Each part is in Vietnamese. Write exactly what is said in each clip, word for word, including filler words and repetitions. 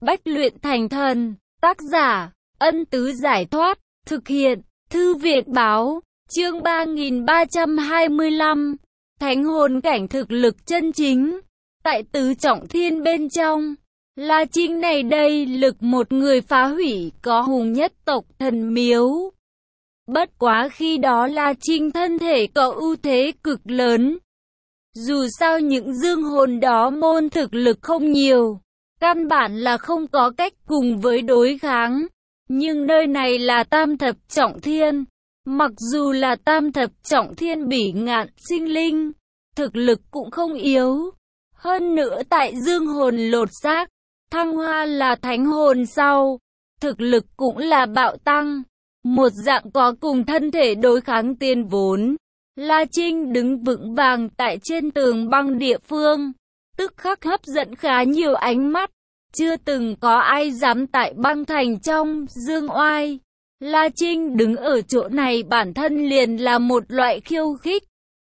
bách luyện thành thần. Tác giả, Ân Tứ Giải Thoát. Thực hiện, Thư viện Báo. Chương ba nghìn ba trăm hai mươi lăm. Thánh hồn cảnh thực lực chân chính. Tại tứ trọng thiên bên trong, La Trinh này đây lực một người phá hủy có hùng nhất tộc thần miếu. Bất quá khi đó La Trinh thân thể có ưu thế cực lớn. Dù sao những dương hồn đó môn thực lực không nhiều, căn bản là không có cách cùng với đối kháng. Nhưng nơi này là tam thập trọng thiên. Mặc dù là tam thập trọng thiên bỉ ngạn sinh linh, thực lực cũng không yếu. Hơn nữa tại dương hồn lột xác, thăng hoa là thánh hồn sau, thực lực cũng là bạo tăng. Một dạng có cùng thân thể đối kháng tiên vốn. La Trinh đứng vững vàng tại trên tường băng địa phương, tức khắc hấp dẫn khá nhiều ánh mắt. Chưa từng có ai dám tại băng thành trong dương oai. La Trinh đứng ở chỗ này bản thân liền là một loại khiêu khích.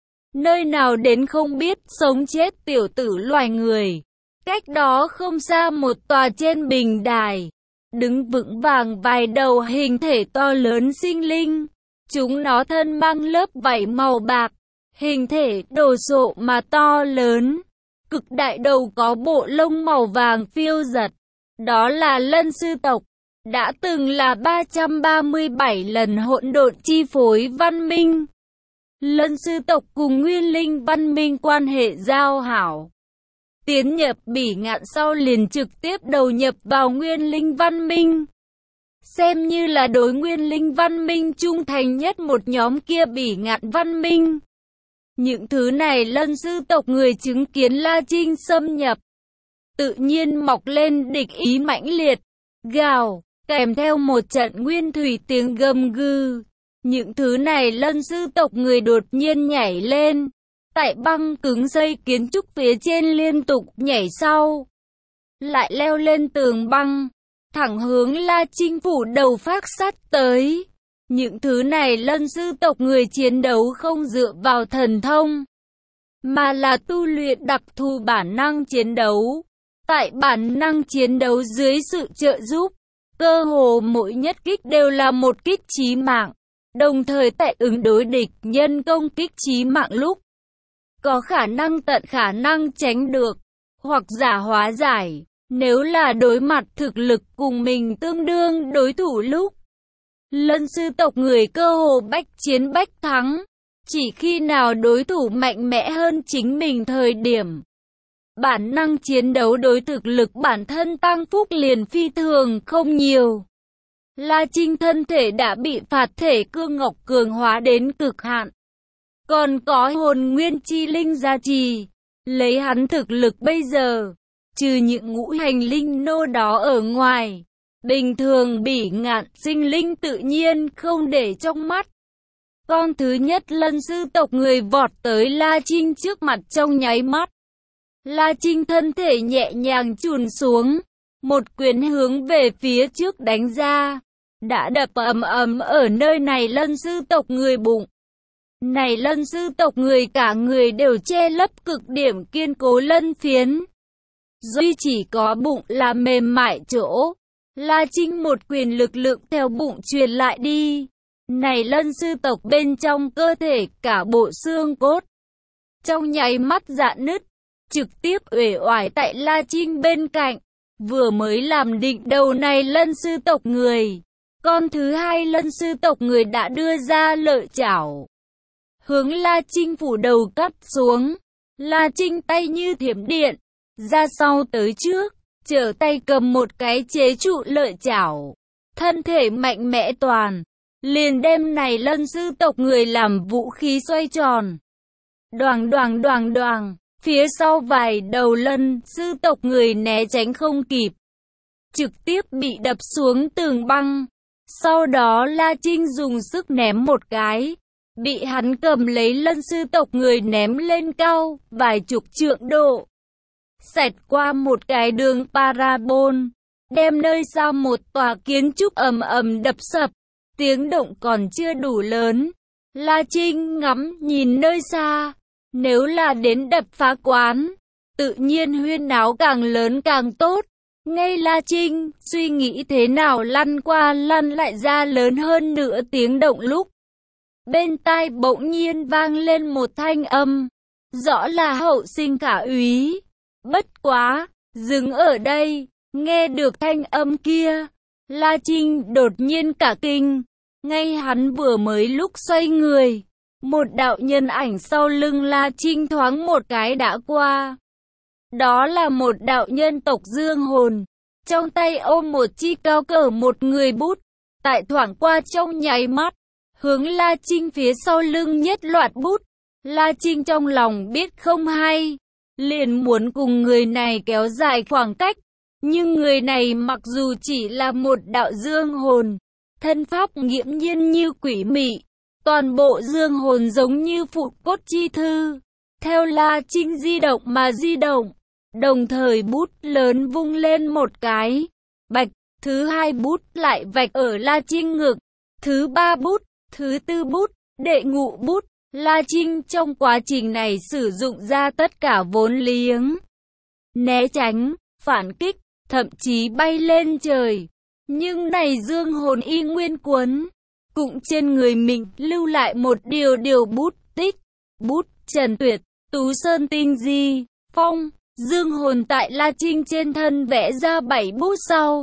Nơi nào đến không biết sống chết tiểu tử loài người. Cách đó không xa một tòa trên bình đài, đứng vững vàng vài đầu hình thể to lớn sinh linh. Chúng nó thân mang lớp vảy màu bạc, hình thể đồ sộ mà to lớn. Cực đại đầu có bộ lông màu vàng phiêu giật. Đó là Lân sư tộc, đã từng là ba trăm ba mươi bảy lần hỗn độn chi phối văn minh. Lân sư tộc cùng Nguyên Linh văn minh quan hệ giao hảo. Tiến nhập bỉ ngạn sau liền trực tiếp đầu nhập vào Nguyên Linh văn minh. Xem như là đối Nguyên Linh văn minh trung thành nhất một nhóm kia bỉ ngạn văn minh. Những thứ này Lân sư tộc người chứng kiến La Trinh xâm nhập, tự nhiên mọc lên địch ý mãnh liệt, gào, kèm theo một trận nguyên thủy tiếng gầm gừ. Những thứ này Lân sư tộc người đột nhiên nhảy lên, tại băng cứng dây kiến trúc phía trên liên tục nhảy sau, lại leo lên tường băng, thẳng hướng La Trinh phủ đầu phát sát tới. Những thứ này Lân sư tộc người chiến đấu không dựa vào thần thông, mà là tu luyện đặc thù bản năng chiến đấu. Tại bản năng chiến đấu dưới sự trợ giúp, cơ hồ mỗi nhất kích đều là một kích chí mạng. Đồng thời tại ứng đối địch nhân công kích chí mạng lúc, có khả năng tận khả năng tránh được, hoặc giả hóa giải. Nếu là đối mặt thực lực cùng mình tương đương đối thủ lúc, Lân sư tộc người cơ hồ bách chiến bách thắng. Chỉ khi nào đối thủ mạnh mẽ hơn chính mình thời điểm, bản năng chiến đấu đối thực lực bản thân tăng phúc liền phi thường không nhiều. La Trinh thân thể đã bị phạt thể cương ngọc cường hóa đến cực hạn. Còn có hồn nguyên chi linh gia trì. Lấy hắn thực lực bây giờ, trừ những ngũ hành linh nô đó ở ngoài, bình thường bỉ ngạn sinh linh tự nhiên không để trong mắt. Con thứ nhất Lân sư tộc người vọt tới La Trinh trước mặt trong nháy mắt. La Trinh thân thể nhẹ nhàng chùn xuống, một quyền hướng về phía trước đánh ra, đã đập ầm ầm ở nơi này Lân sư tộc người bụng. Này Lân sư tộc người cả người đều che lấp cực điểm kiên cố lân phiến, duy chỉ có bụng là mềm mại chỗ. La Trinh một quyền lực lượng theo bụng truyền lại đi. Này Lân sư tộc bên trong cơ thể cả bộ xương cốt trong nháy mắt rạn nứt, trực tiếp uể oải tại La Trinh bên cạnh. Vừa mới làm định đầu này Lân sư tộc người, con thứ hai Lân sư tộc người đã đưa ra lợi chảo, hướng La Trinh phủ đầu cắt xuống. La Trinh tay như thiểm điện, ra sau tới trước, trở tay cầm một cái chế trụ lợi chảo, thân thể mạnh mẽ toàn, liền đem này Lân sư tộc người làm vũ khí xoay tròn. Đoàng đoàng đoàng đoàng, phía sau vài đầu Lân sư tộc người né tránh không kịp, trực tiếp bị đập xuống tường băng. Sau đó La Trinh dùng sức ném một cái, bị hắn cầm lấy Lân sư tộc người ném lên cao vài chục trượng độ, xẹt qua một cái đường parabol, đem nơi xa một tòa kiến trúc ầm ầm đập sập. Tiếng động còn chưa đủ lớn, La Trinh ngắm nhìn nơi xa, nếu là đến đập phá quán, tự nhiên huyên náo càng lớn càng tốt. Ngay La Trinh, suy nghĩ thế nào lăn qua lăn lại ra lớn hơn nửa tiếng động lúc. Bên tai bỗng nhiên vang lên một thanh âm, rõ là Hậu Sinh cả úy. Bất quá, dừng ở đây, nghe được thanh âm kia, La Trinh đột nhiên cả kinh. Ngay hắn vừa mới lúc xoay người, một đạo nhân ảnh sau lưng La Trinh thoáng một cái đã qua. Đó là một đạo nhân tộc Dương Hồn, trong tay ôm một chi cao cỡ một người bút, tại thoảng qua trong nháy mắt, hướng La Trinh phía sau lưng nhất loạt bút. La Trinh trong lòng biết không hay, liền muốn cùng người này kéo dài khoảng cách, nhưng người này mặc dù chỉ là một đạo Dương Hồn, thân pháp nghiễm nhiên như quỷ mị, toàn bộ Dương Hồn giống như phụ cốt chi thư, theo La Trinh di động mà di động. Đồng thời bút lớn vung lên một cái, bạch, thứ hai bút lại vạch ở La Trinh ngực, thứ ba bút, thứ tư bút, đệ ngũ bút. La Trinh trong quá trình này sử dụng ra tất cả vốn liếng, né tránh, phản kích, thậm chí bay lên trời. Nhưng này Dương Hồn y nguyên quấn, cũng trên người mình lưu lại một điều điều bút tích, bút Trần Tuyệt, Tú Sơn Tinh Di, Phong. Dương Hồn tại La Trinh trên thân vẽ ra bảy bút sau,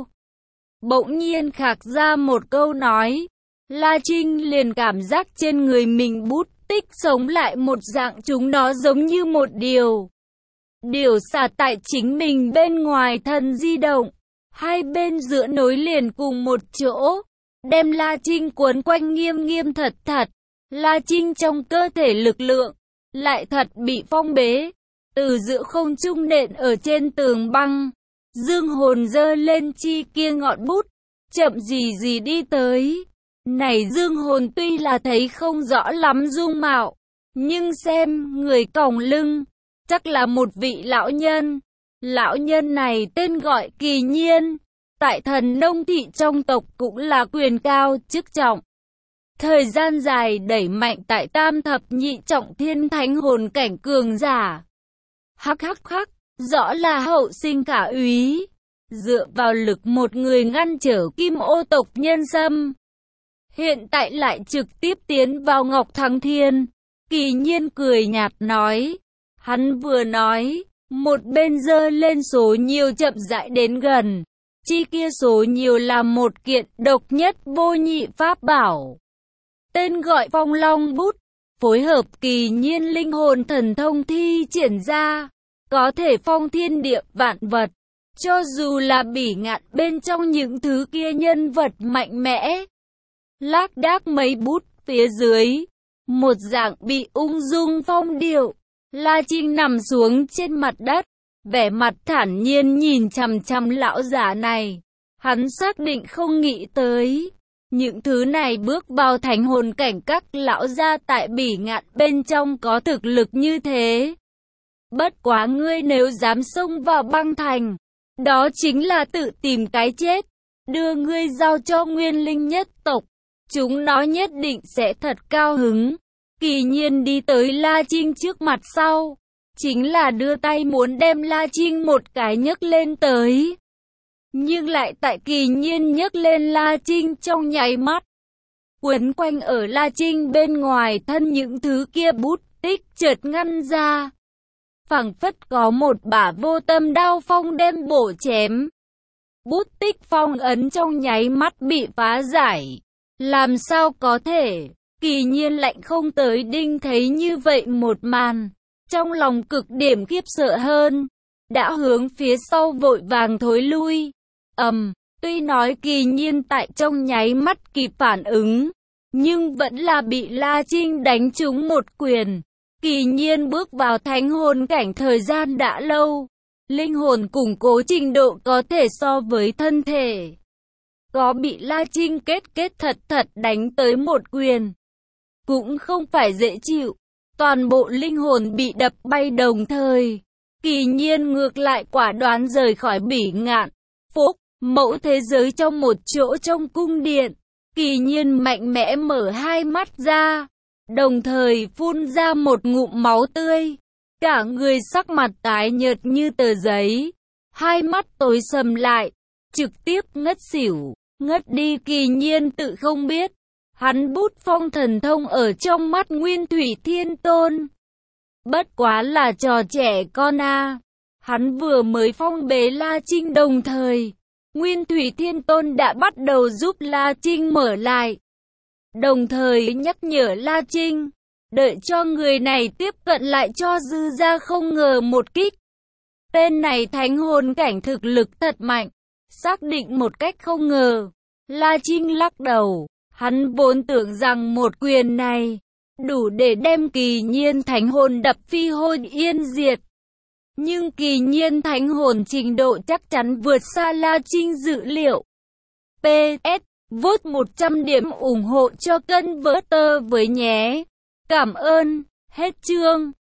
bỗng nhiên khạc ra một câu nói. La Trinh liền cảm giác trên người mình bút tích sống lại một dạng, chúng nó giống như một điều điều xả tại chính mình bên ngoài thân di động, hai bên giữa nối liền cùng một chỗ, đem La Trinh cuốn quanh nghiêm nghiêm thật thật. La Trinh trong cơ thể lực lượng lại thật bị phong bế, từ giữa không trung nện ở trên tường băng. Dương Hồn giơ lên chi kia ngọn bút, chậm gì gì đi tới. Này Dương Hồn tuy là thấy không rõ lắm dung mạo, nhưng xem người còng lưng, chắc là một vị lão nhân. Lão nhân này tên gọi Kỳ Nhiên, tại Thần Nông Thị trong tộc cũng là quyền cao chức trọng. Thời gian dài đẩy mạnh tại tam thập nhị trọng thiên thánh hồn cảnh cường giả. Hắc hắc hắc, rõ là Hậu Sinh cả úy, dựa vào lực một người ngăn trở Kim Ô tộc nhân xâm. Hiện tại lại trực tiếp tiến vào Ngọc Thắng Thiên. Kỳ Nhiên cười nhạt nói. Hắn vừa nói, một bên giơ lên số nhiều chậm rãi đến gần. Chi kia số nhiều là một kiện độc nhất vô nhị pháp bảo, tên gọi Phong Long Bút, phối hợp Kỳ Nhiên linh hồn thần thông thi triển ra, có thể phong thiên địa vạn vật. Cho dù là Bỉ Ngạn bên trong những thứ kia nhân vật mạnh mẽ, lác đác mấy bút phía dưới, một dạng bị ung dung phong điệu. La Trinh nằm xuống trên mặt đất, vẻ mặt thản nhiên nhìn chằm chằm lão giả này. Hắn xác định không nghĩ tới, những thứ này bước vào thánh hồn cảnh các lão gia tại Bỉ Ngạn bên trong có thực lực như thế. Bất quá ngươi nếu dám xông vào băng thành, đó chính là tự tìm cái chết. Đưa ngươi giao cho Nguyên Linh nhất tộc, chúng nó nhất định sẽ thật cao hứng. Kỳ Nhiên đi tới La Trinh trước mặt sau, chính là đưa tay muốn đem La Trinh một cái nhấc lên tới. Nhưng lại tại Kỳ Nhiên nhấc lên La Trinh trong nháy mắt, quấn quanh ở La Trinh bên ngoài thân những thứ kia bút tích chợt ngăn ra, phảng phất có một bả vô tâm đao phong đem bổ chém. Bút tích phong ấn trong nháy mắt bị phá giải. Làm sao có thể? Kỳ Nhiên lạnh không tới đinh thấy như vậy một màn, trong lòng cực điểm khiếp sợ hơn, đã hướng phía sau vội vàng thối lui. Ầm, um, tuy nói Kỳ Nhiên tại trong nháy mắt kịp phản ứng, nhưng vẫn là bị La Trinh đánh trúng một quyền. Kỳ Nhiên bước vào thánh hồn cảnh thời gian đã lâu, linh hồn củng cố trình độ có thể so với thân thể. Có bị La Trinh kết kết thật thật đánh tới một quyền, cũng không phải dễ chịu. Toàn bộ linh hồn bị đập bay đồng thời. Kỳ Nhiên ngược lại quả đoán rời khỏi Bỉ Ngạn, Phúc, mẫu thế giới trong một chỗ trong cung điện. Kỳ Nhiên mạnh mẽ mở hai mắt ra, đồng thời phun ra một ngụm máu tươi. Cả người sắc mặt tái nhợt như tờ giấy. hai mắt tối sầm lại, trực tiếp ngất xỉu, ngất đi. Kỳ Nhiên tự không biết, hắn bút phong thần thông ở trong mắt Nguyên Thủy Thiên Tôn bất quá là trò trẻ con a. À. Hắn vừa mới phong bế La Trinh, đồng thời Nguyên Thủy Thiên Tôn đã bắt đầu giúp La Trinh mở lại, đồng thời nhắc nhở La Trinh, đợi cho người này tiếp cận lại cho dư ra không ngờ một kích. Tên này thánh hồn cảnh thực lực thật mạnh, xác định một cách không ngờ. La Trinh lắc đầu, hắn vốn tưởng rằng một quyền này đủ để đem Kỳ Nhiên thánh hồn đập phi hồn yên diệt. Nhưng Kỳ Nhiên thánh hồn trình độ chắc chắn vượt xa La Trinh dự liệu. pê ét Vote một trăm điểm ủng hộ cho kênh Vỡ Tơ với nhé. Cảm ơn. Hết chương.